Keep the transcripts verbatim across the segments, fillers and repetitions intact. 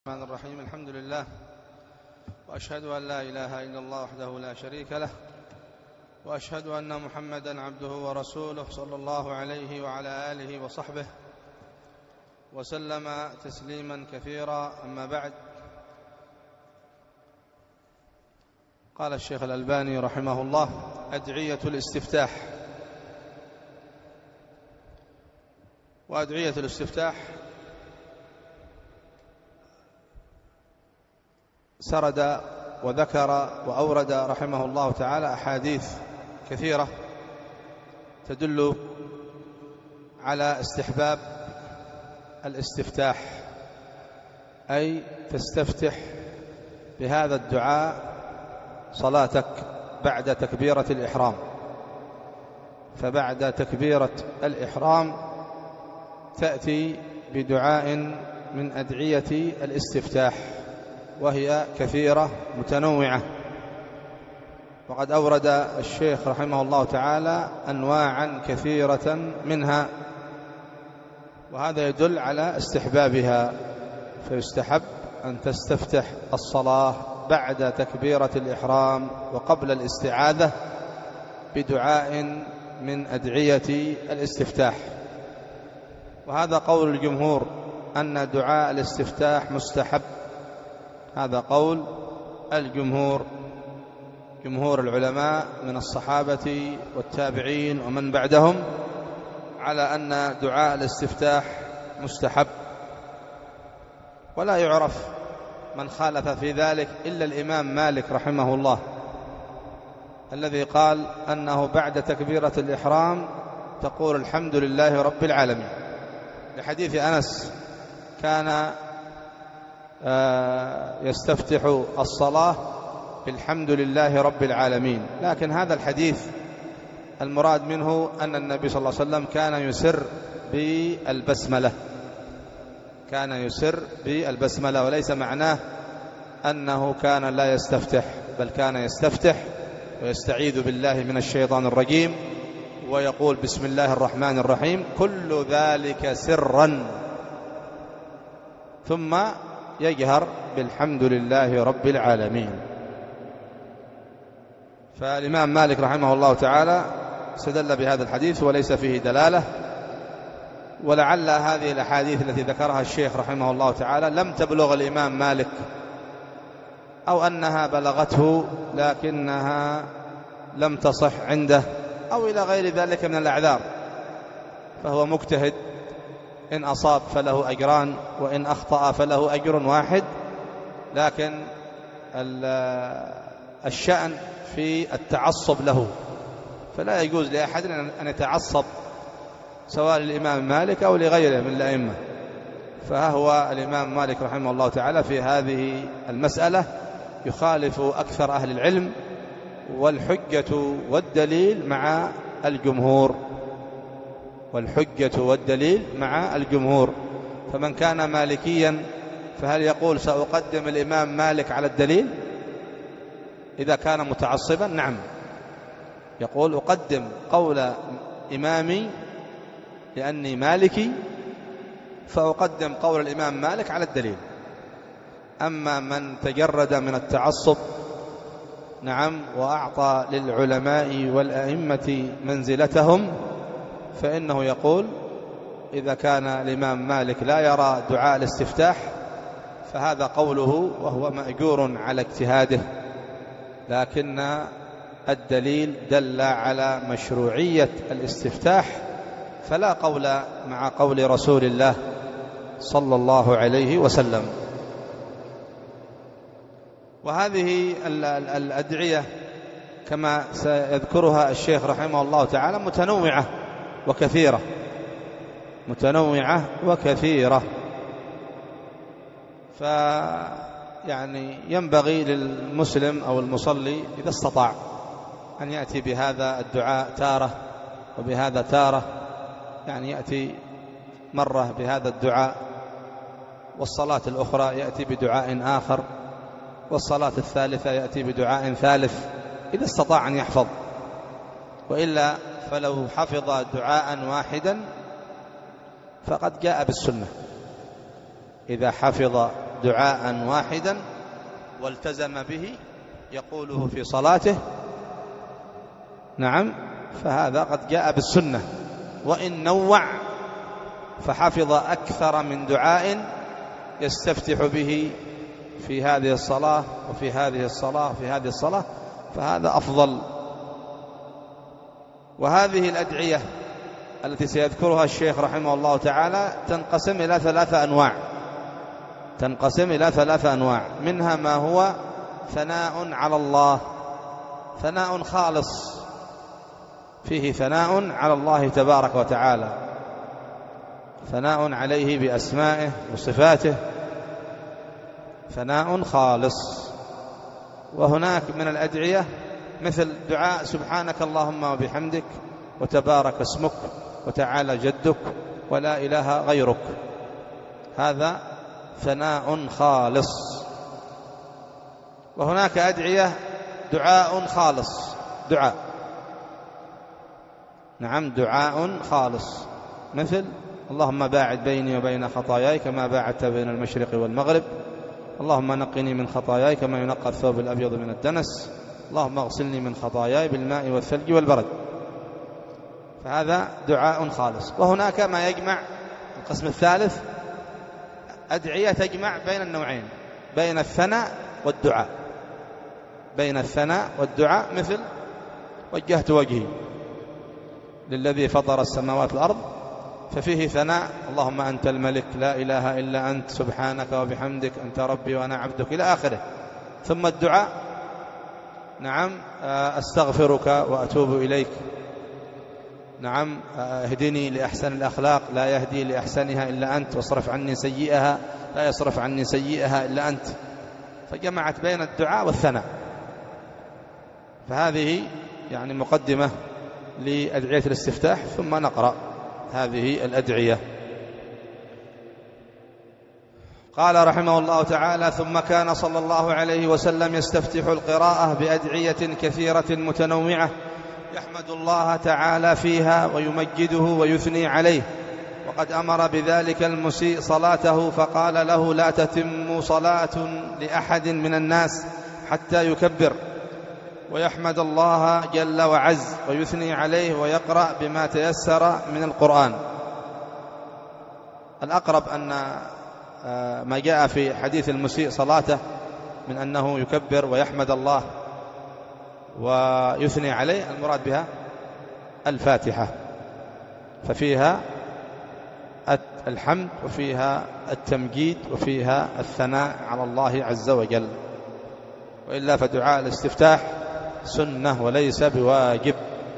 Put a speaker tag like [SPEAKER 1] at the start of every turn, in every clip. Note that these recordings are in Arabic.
[SPEAKER 1] الرحمن الرحيم. الحمد لله، وأشهد أن لا إله إلا الله وحده لا شريك له، وأشهد أن محمدا عبده ورسوله صلى الله عليه وعلى آله وصحبه وسلم تسليما كثيرا. أما بعد، قال الشيخ الألباني رحمه الله: أدعية الاستفتاح. وأدعية الاستفتاح سرد وذكر وأورد رحمه الله تعالى أحاديث كثيرة تدل على استحباب الاستفتاح، أي تستفتح بهذا الدعاء صلاتك بعد تكبيرة الإحرام. فبعد تكبيرة الإحرام تأتي بدعاء من أدعية الاستفتاح، وهي كثيرة متنوعة، وقد أورد الشيخ رحمه الله تعالى أنواعا كثيرة منها، وهذا يدل على استحبابها. فيستحب أن تستفتح الصلاة بعد تكبيرة الإحرام وقبل الاستعاذة بدعاء من أدعية الاستفتاح. وهذا قول الجمهور أن دعاء الاستفتاح مستحب. هذا قول الجمهور، جمهور العلماء من الصحابة والتابعين ومن بعدهم، على أن دعاء الاستفتاح مستحب، ولا يعرف من خالف في ذلك إلا الإمام مالك رحمه الله، الذي قال أنه بعد تكبيرة الإحرام تقول الحمد لله رب العالمين، لحديث أنس كان يستفتح الصلاة بالحمد لله رب العالمين. لكن هذا الحديث المراد منه أن النبي صلى الله عليه وسلم كان يسر بالبسملة، كان يسر بالبسملة، وليس معناه أنه كان لا يستفتح، بل كان يستفتح ويستعيذ بالله من الشيطان الرجيم ويقول بسم الله الرحمن الرحيم، كل ذلك سرا، ثم يجهر بالحمد لله رب العالمين. فالإمام مالك رحمه الله تعالى استدل بهذا الحديث وليس فيه دلالة، ولعل هذه الأحاديث التي ذكرها الشيخ رحمه الله تعالى لم تبلغ الإمام مالك، أو أنها بلغته لكنها لم تصح عنده، أو إلى غير ذلك من الأعذار. فهو مجتهد، إن أصاب فله أجران، وإن أخطأ فله أجر واحد. لكن الشأن في التعصب له، فلا يجوز لأحد أن يتعصب سواء للإمام مالك أو لغيره من الأئمة. فهو الإمام مالك رحمه الله تعالى في هذه المسألة يخالف أكثر أهل العلم، والحجة والدليل مع الجمهور، والحجة والدليل مع الجمهور. فمن كان مالكيا فهل يقول سأقدم الإمام مالك على الدليل إذا كان متعصبا؟ نعم، يقول أقدم قول إمامي لأني مالكي، فأقدم قول الإمام مالك على الدليل. أما من تجرد من التعصب، نعم، وأعطى للعلماء والأئمة منزلتهم، فإنه يقول إذا كان الإمام مالك لا يرى دعاء الاستفتاح فهذا قوله، وهو مأجور على اجتهاده، لكن الدليل دل على مشروعية الاستفتاح، فلا قول مع قول رسول الله صلى الله عليه وسلم. وهذه الأدعية كما سيذكرها الشيخ رحمه الله تعالى متنوعة وكثيرة، متنوعة وكثيرة. فيعني ينبغي للمسلم أو المصلي إذا استطاع أن يأتي بهذا الدعاء تارة وبهذا تارة، يعني يأتي مرة بهذا الدعاء، والصلاة الأخرى يأتي بدعاء آخر، والصلاة الثالثة يأتي بدعاء ثالث، إذا استطاع أن يحفظ. وإلا فلو حفظ دعاء واحدا فقد جاء بالسنة. إذا حفظ دعاء واحدا والتزم به يقوله في صلاته، نعم، فهذا قد جاء بالسنة. وإن نوع فحفظ أكثر من دعاء يستفتح به في هذه الصلاة وفي هذه الصلاة وفي هذه الصلاة فهذا أفضل. وهذه الأدعية التي سيذكرها الشيخ رحمه الله تعالى تنقسم إلى ثلاثة أنواع تنقسم إلى ثلاثة أنواع منها ما هو ثناء على الله، ثناء خالص فيه ثناء على الله تبارك وتعالى، ثناء عليه بأسمائه وصفاته، ثناء خالص. وهناك من الأدعية مثل دعاء سبحانك اللهم وبحمدك وتبارك اسمك وتعالى جدك ولا إله غيرك، هذا ثناء خالص. وهناك أدعية دعاء خالص، دعاء نعم دعاء خالص، مثل اللهم باعد بيني وبين خطاياي كما باعدت بين المشرق والمغرب، اللهم نقني من خطاياي كما ينقى الثوب الأبيض من الدنس، اللهم اغسلني من خطاياي بالماء والثلج والبرد، فهذا دعاء خالص. وهناك ما يجمع، القسم الثالث أدعية تجمع بين النوعين، بين الثناء والدعاء، بين الثناء والدعاء، مثل وجهت وجهي للذي فطر السماوات والأرض، ففيه ثناء اللهم أنت الملك لا إله إلا أنت سبحانك وبحمدك أنت ربي وأنا عبدك إلى آخره. ثم الدعاء نعم أستغفرك وأتوب إليك، نعم اهدني لأحسن الأخلاق لا يهدي لأحسنها إلا أنت، واصرف عني سيئها لا يصرف عني سيئها إلا أنت، فجمعت بين الدعاء والثناء. فهذه يعني مقدمة لأدعية الاستفتاح، ثم نقرأ هذه الأدعية. قال رحمه الله تعالى: ثم كان صلى الله عليه وسلم يستفتح القراءة بأدعية كثيرة متنوعة يحمد الله تعالى فيها ويمجده ويثني عليه، وقد أمر بذلك المسيء صلاته فقال له: لا تتم صلاة لأحد من الناس حتى يكبر ويحمد الله جل وعز ويثني عليه ويقرأ بما تيسر من القرآن. الأقرب أن ما جاء في حديث المسيء صلاته من أنه يكبر ويحمد الله ويثني عليه، المراد بها الفاتحة، ففيها الحمد وفيها التمجيد وفيها الثناء على الله عز وجل. وإلا فدعاء الاستفتاح سنة وليس بواجب،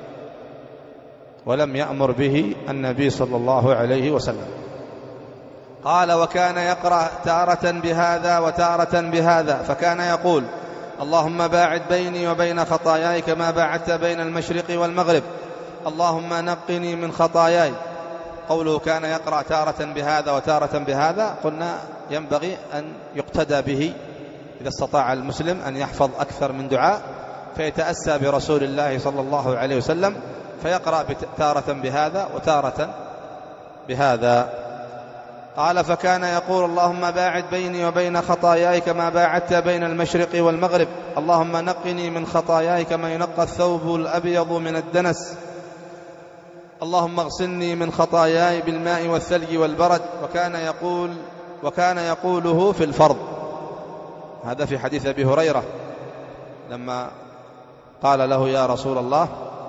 [SPEAKER 1] ولم يأمر به النبي صلى الله عليه وسلم. قال: وكان يقرأ تارة بهذا وتارة بهذا، فكان يقول: اللهم باعد بيني وبين خطاياي كما باعدت بين المشرق والمغرب، اللهم نقني من خطاياي. قوله كان يقرأ تارة بهذا وتارة بهذا، قلنا ينبغي أن يقتدى به إذا استطاع المسلم أن يحفظ أكثر من دعاء، فيتأسى برسول الله صلى الله عليه وسلم فيقرأ تارة بهذا وتارة بهذا. قال: فكان يقول: اللهم باعد بيني وبين خطاياي كما باعدت بين المشرق والمغرب، اللهم نقني من خطاياي كما ينقى الثوب الأبيض من الدنس، اللهم اغسلني من خطاياي بالماء والثلج والبرد. وكان يقول وكان يقوله في الفرض. هذا في حديث أبي هريرة لما قال له: يا رسول الله،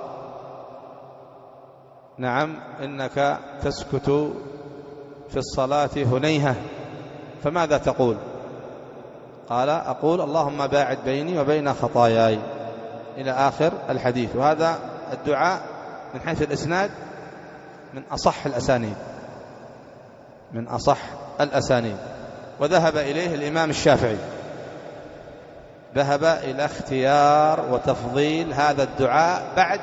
[SPEAKER 1] نعم إنك تسكت في الصلاة هنيهة، فماذا تقول؟ قال: أقول اللهم باعد بيني وبين خطاياي، إلى آخر الحديث. وهذا الدعاء من حيث الإسناد من أصح الأسانيد من أصح الأسانيد وذهب إليه الإمام الشافعي، ذهب إلى اختيار وتفضيل هذا الدعاء بعد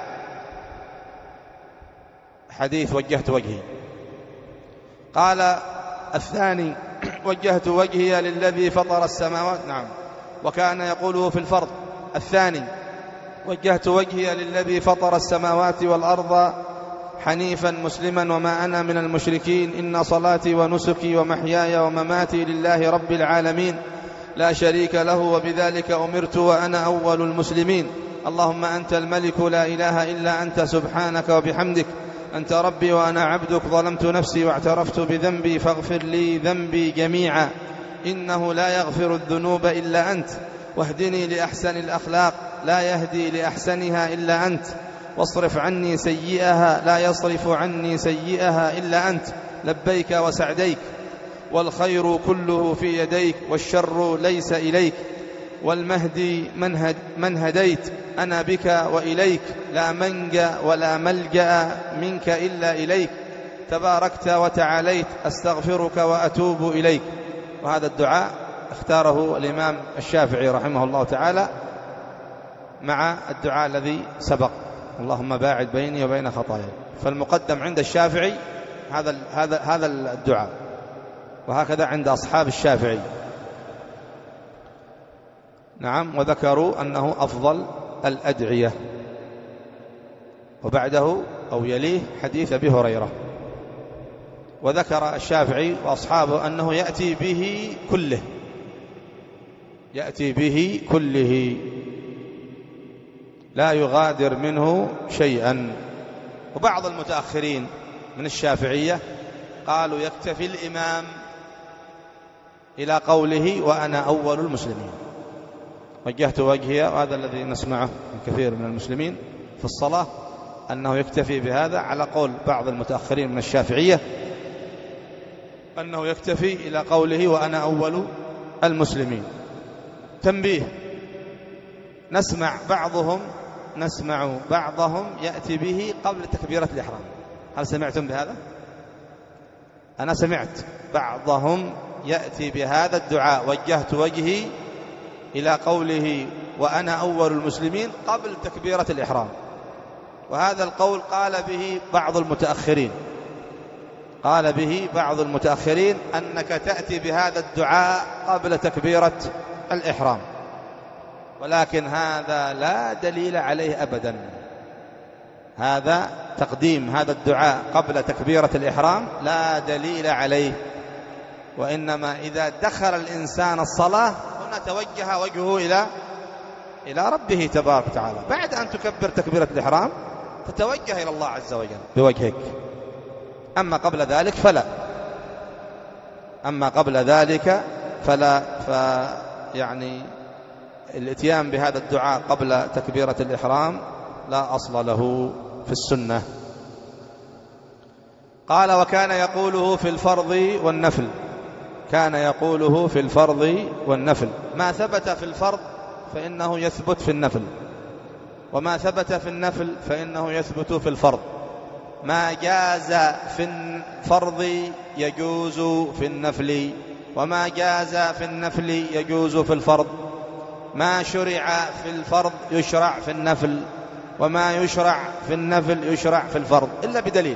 [SPEAKER 1] حديث وجهت وجهي. قال الثاني: وجهت وجهي للذي فطر السماوات، نعم، وكان يقوله في الفرض. الثاني: وجهت وجهي للذي فطر السماوات والأرض حنيفا مسلما وما أنا من المشركين، إن صلاتي ونسكي ومحياي ومماتي لله رب العالمين لا شريك له وبذلك أمرت وأنا أول المسلمين. اللهم أنت الملك لا إله إلا أنت سبحانك وبحمدك، أنت ربي وأنا عبدك، ظلمت نفسي واعترفت بذنبي فاغفر لي ذنبي جميعا، إنه لا يغفر الذنوب إلا أنت، واهدني لأحسن الأخلاق لا يهدي لأحسنها إلا أنت، واصرف عني سيئها لا يصرف عني سيئها إلا أنت، لبيك وسعديك، والخير كله في يديك، والشر ليس إليك، والمهدي من, هد من هديت، أنا بك وإليك، لا منجأ ولا ملجأ منك إلا إليك، تباركت وتعاليت، أستغفرك وأتوب إليك. وهذا الدعاء اختاره الإمام الشافعي رحمه الله تعالى مع الدعاء الذي سبق، اللهم باعد بيني وبين خطاياي. فالمقدم عند الشافعي هذا هذا هذا الدعاء، وهكذا عند أصحاب الشافعي. نعم، وذكروا أنه أفضل الأدعية، وبعده أو يليه حديث أبي هريرة. وذكر الشافعي وأصحابه أنه يأتي به كله، يأتي به كله لا يغادر منه شيئا. وبعض المتأخرين من الشافعية قالوا يكتفي الإمام إلى قوله وأنا أول المسلمين، وجهت وجهي، وهذا الذي نسمعه من كثير من المسلمين في الصلاة، أنه يكتفي بهذا، على قول بعض المتأخرين من الشافعية أنه يكتفي إلى قوله وأنا أول المسلمين. تنبيه، نسمع بعضهم نسمع بعضهم يأتي به قبل تكبيرة الإحرام. هل سمعتم بهذا؟ أنا سمعت بعضهم يأتي بهذا الدعاء وجهت وجهي إلى قوله وأنا أول المسلمين قبل تكبيرة الإحرام، وهذا القول قال به بعض المتأخرين قال به بعض المتأخرين أنك تأتي بهذا الدعاء قبل تكبيرة الإحرام، ولكن هذا لا دليل عليه أبدا. هذا تقديم هذا الدعاء قبل تكبيرة الإحرام لا دليل عليه، وإنما إذا دخل الإنسان الصلاة هنا توجه وجهه إلى إلى ربه تبارك وتعالى. بعد أن تكبر تكبيرة الإحرام تتوجه إلى الله عز وجل بوجهك، أما قبل ذلك فلا أما قبل ذلك فلا فيعني الاتيان بهذا الدعاء قبل تكبيرة الإحرام لا أصل له في السنة. قال وكان يقوله في الفرض والنفل كان يقوله في الفرض والنفل ما ثبت في الفرض فإنه يثبت في النفل، وما ثبت في النفل فإنه يثبت في الفرض. ما جاز في الفرض يجوز في النفل، وما جاز في النفل يجوز في الفرض. ما شرع في الفرض يشرع في النفل، وما يشرع في النفل يشرع في الفرض إلا بدليل.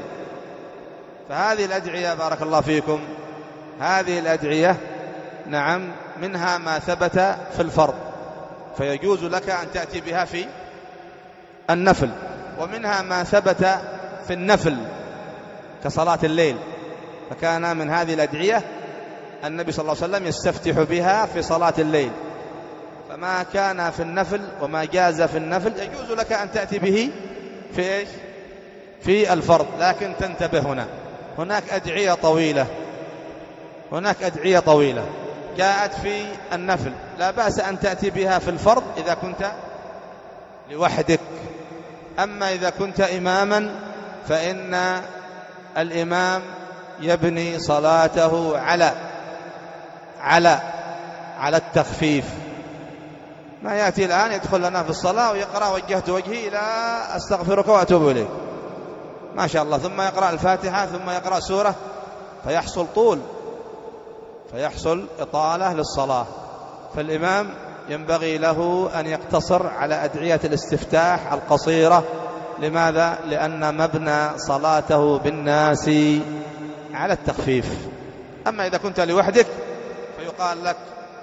[SPEAKER 1] فهذه الأدعية بارك الله فيكم، هذه الأدعية نعم منها ما ثبت في الفرض فيجوز لك أن تأتي بها في النفل، ومنها ما ثبت في النفل كصلاة الليل، فكان من هذه الأدعية النبي صلى الله عليه وسلم يستفتح بها في صلاة الليل. فما كان في النفل وما جاز في النفل يجوز لك أن تأتي به في إيش؟ في الفرض. لكن تنتبه، هنا هناك أدعية طويلة هناك أدعية طويلة جاءت في النفل، لا بأس أن تأتي بها في الفرض إذا كنت لوحدك. أما إذا كنت إماما فإن الإمام يبني صلاته على على على التخفيف. ما يأتي الآن يدخل لنا في الصلاة ويقرأ وجهت وجهي إلى أستغفرك وأتوب إليك، ما شاء الله، ثم يقرأ الفاتحة ثم يقرأ سورة، فيحصل طول فيحصل إطالة للصلاة. فالإمام ينبغي له أن يقتصر على أدعية الاستفتاح القصيرة. لماذا؟ لأن مبنى صلاته بالناس على التخفيف. أما إذا كنت لوحدك فيقال لك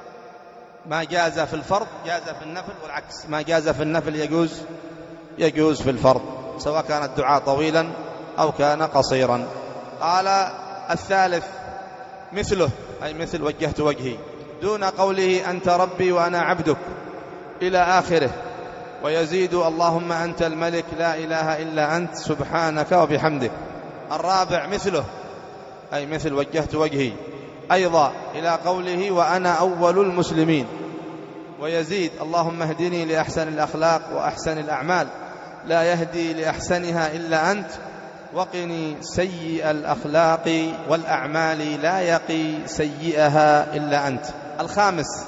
[SPEAKER 1] ما جاز في الفرض جاز في النفل، والعكس، ما جاز في النفل يجوز يجوز في الفرض، سواء كان الدعاء طويلا أو كان قصيرا. قال الثالث مثله، أي مثل وجهت وجهي، دون قوله أنت ربي وأنا عبدك إلى آخره. ويزيد اللهم أنت الملك لا إله إلا أنت سبحانك وبحمدك. الرابع مثله، أي مثل وجهت وجهي أيضا إلى قوله وأنا أول المسلمين. ويزيد اللهم اهدني لأحسن الأخلاق وأحسن الأعمال لا يهدي لأحسنها إلا أنت وقني سيء الأخلاق والأعمال لا يقي سيئها إلا أنت. الخامس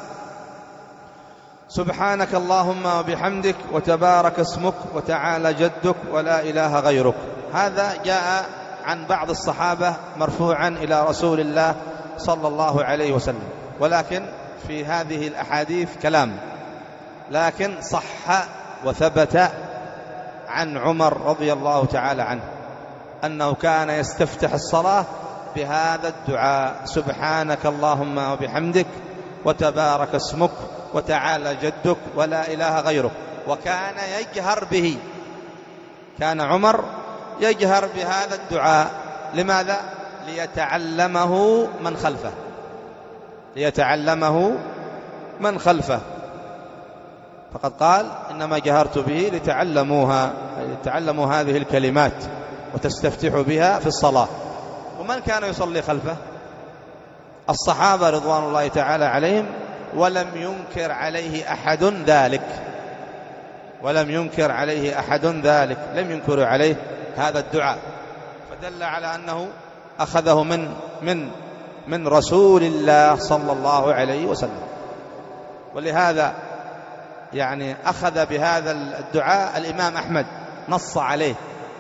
[SPEAKER 1] سبحانك اللهم وبحمدك وتبارك اسمك وتعالى جدك ولا إله غيرك. هذا جاء عن بعض الصحابة مرفوعا إلى رسول الله صلى الله عليه وسلم، ولكن في هذه الأحاديث كلام، لكن صح وثبت عن عمر رضي الله تعالى عنه أنه كان يستفتح الصلاة بهذا الدعاء سبحانك اللهم وبحمدك وتبارك اسمك وتعالى جدك ولا إله غيرك، وكان يجهر به. كان عمر يجهر بهذا الدعاء. لماذا؟ ليتعلمه من خلفه، ليتعلمه من خلفه. فقد قال إنما جهرت به لتعلموها، لتعلموا هذه الكلمات وتستفتحوا بها في الصلاة. ومن كان يصلي خلفه؟ الصحابة رضوان الله تعالى عليهم، ولم ينكر عليه أحد ذلك، ولم ينكر عليه أحد ذلك، لم ينكر عليه هذا الدعاء، فدل على أنه أخذه من من من رسول الله صلى الله عليه وسلم. ولهذا يعني أخذ بهذا الدعاء الإمام أحمد، نص عليه،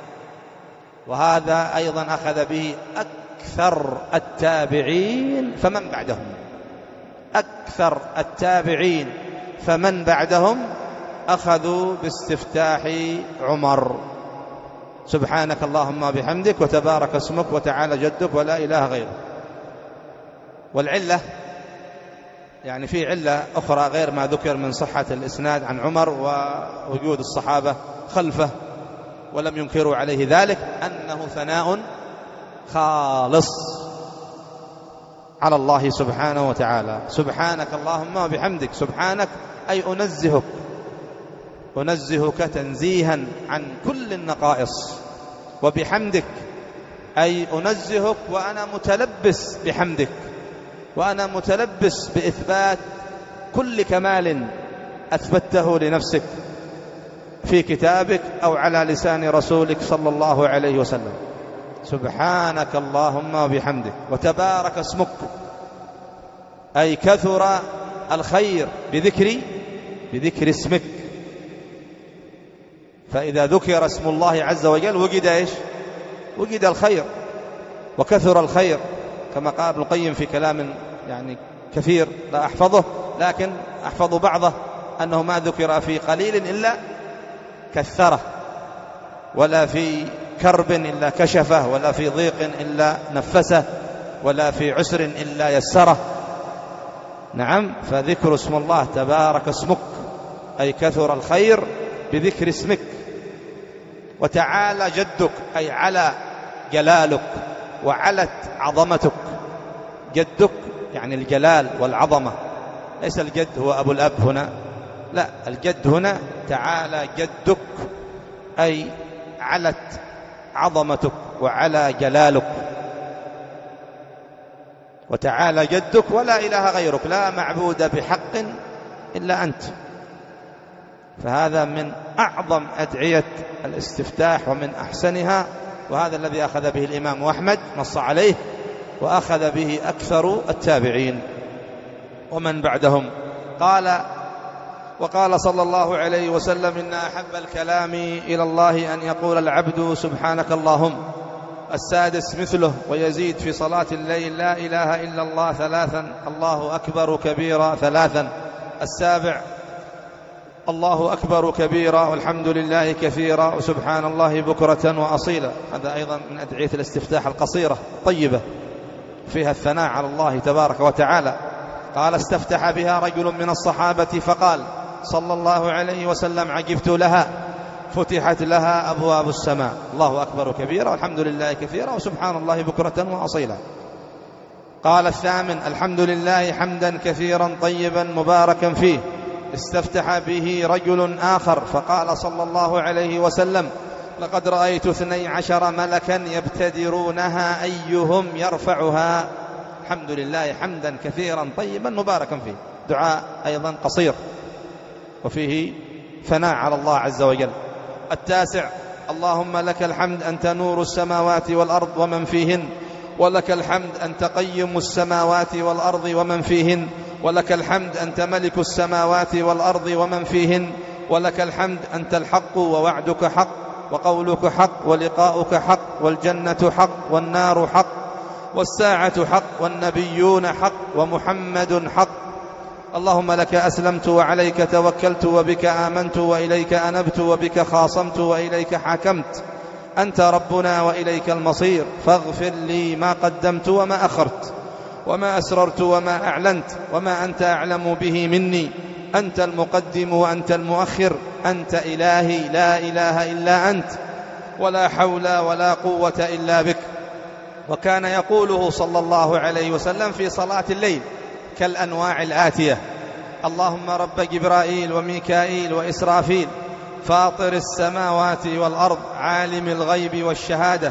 [SPEAKER 1] وهذا أيضا أخذ به أكثر التابعين فمن بعدهم، أكثر التابعين فمن بعدهم أخذوا باستفتاح عمر سبحانك اللهم بحمدك وتبارك اسمك وتعالى جدك ولا إله غيرك. والعلة يعني في علة أخرى غير ما ذكر من صحة الإسناد عن عمر ووجود الصحابة خلفه ولم ينكروا عليه ذلك، أنه ثناء خالص على الله سبحانه وتعالى. سبحانك اللهم وبحمدك، سبحانك أي أنزهك، أنزهك تنزيها عن كل النقائص، وبحمدك أي أنزهك وأنا متلبس بحمدك، وأنا متلبس بإثبات كل كمال أثبته لنفسك في كتابك أو على لسان رسولك صلى الله عليه وسلم. سبحانك اللهم وبحمدك وتبارك اسمك، أي كثر الخير بذكر بذكر اسمك. فإذا ذكر اسم الله عز وجل وجد إيش؟ وجد الخير وكثر الخير، كما قال ابن القيم في كلام يعني كثير لا أحفظه، لكن أحفظ بعضه، أنه ما ذكر في قليل إلا كثره، ولا في كرب إلا كشفه، ولا في ضيق إلا نفسه، ولا في عسر إلا يسره. نعم، فذكر اسم الله تبارك اسمك أي كثر الخير بذكر اسمك. وتعالى جدك أي على جلالك وعلت عظمتك. جدك يعني الجلال والعظمة، ليس الجد هو أبو الأب هنا، لا، الجد هنا تعالى جدك أي علت عظمتك وعلى جلالك. وتعالى جدك ولا إله غيرك، لا معبود بحق إلا أنت. فهذا من أعظم أدعية الاستفتاح ومن أحسنها، وهذا الذي أخذ به الإمام أحمد نص عليه، وأخذ به أكثر التابعين ومن بعدهم. قال وقال صلى الله عليه وسلم إن أحب الكلام إلى الله أن يقول العبد سبحانك اللهم. السادس مثله ويزيد في صلاة الليل لا إله إلا الله ثلاثا، الله أكبر كبيرا ثلاثا. السابع الله أكبر كبيرا والحمد لله كثيرا وسبحان الله بكرة وأصيلا. هذا أيضا من أدعية الاستفتاح القصيرة طيبة فيها الثناء على الله تبارك وتعالى. قال استفتح بها رجل من الصحابة فقال صلى الله عليه وسلم عجبت لها فتحت لها أبواب السماء. الله أكبر كبيرا والحمد لله كثيرا وسبحان الله بكرة وأصيلا. قال الثامن: الحمد لله حمدا كثيرا طيبا مباركا فيه. استفتح به رجل آخر فقال صلى الله عليه وسلم: لقد رأيت اثني عشر ملكا يبتدرونها أيهم يرفعها. الحمد لله حمدا كثيرا طيبا مباركا فيه. دعاء أيضا قصير وفيه ثناء على الله عز وجل. التاسع: اللهم لك الحمد أنت نور السماوات والأرض ومن فيهن، ولك الحمد أنت قيم السماوات والأرض ومن فيهن، ولك الحمد أنت ملك السماوات والأرض ومن فيهن، ولك الحمد أنت الحق ووعدك حق وقولك حق ولقاؤك حق والجنة حق والنار حق والساعة حق والنبيون حق ومحمد حق. اللهم لك أسلمت وعليك توكلت وبك آمنت وإليك أنبت وبك خاصمت وإليك حاكمت. أنت ربنا وإليك المصير، فاغفر لي ما قدمت وما أخرت وما أسررت وما أعلنت وما أنت أعلم به مني. أنت المقدم وأنت المؤخر، أنت إلهي لا إله إلا أنت، ولا حول ولا قوة إلا بك. وكان يقوله صلى الله عليه وسلم في صلاة الليل كالأنواع الآتية: اللهم رب جبرائيل وميكائيل وإسرافيل فاطر السماوات والأرض عالم الغيب والشهادة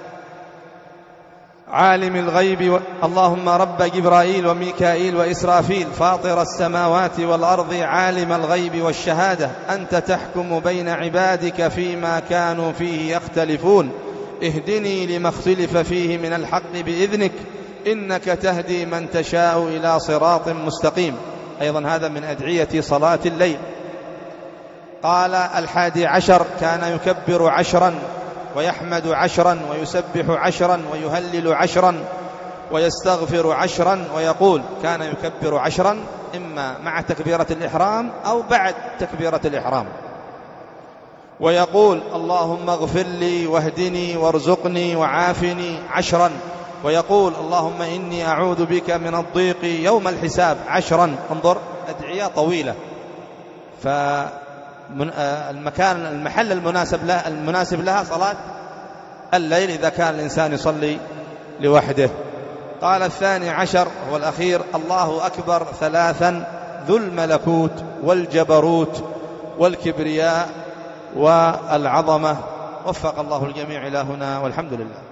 [SPEAKER 1] عالم الغيب و... اللهم رب جبرائيل وميكائيل وإسرافيل فاطر السماوات والأرض عالم الغيب والشهادة أنت تحكم بين عبادك فيما كانوا فيه يختلفون اهدني لما اختلف فيه من الحق بإذنك إنك تهدي من تشاء إلى صراط مستقيم. أيضا هذا من أدعية صلاة الليل. قال الحادي عشر: كان يكبر عشرا ويحمد عشرا ويسبح عشرا ويهلل عشرا ويستغفر عشرا ويقول. كان يكبر عشرا إما مع تكبيرة الإحرام أو بعد تكبيرة الإحرام، ويقول: اللهم اغفر لي واهدني وارزقني وعافني عشرا، ويقول: اللهم إني أعوذ بك من الضيق يوم الحساب عشرا. انظر، أدعية طويلة. فالمكان المحل المناسب لها, المناسب لها صلاة الليل إذا كان الإنسان يصلي لوحده. قال الثاني عشر هو الأخير: الله أكبر ثلاثا ذو الملكوت والجبروت والكبرياء والعظمة. وفق الله الجميع إلى هنا والحمد لله.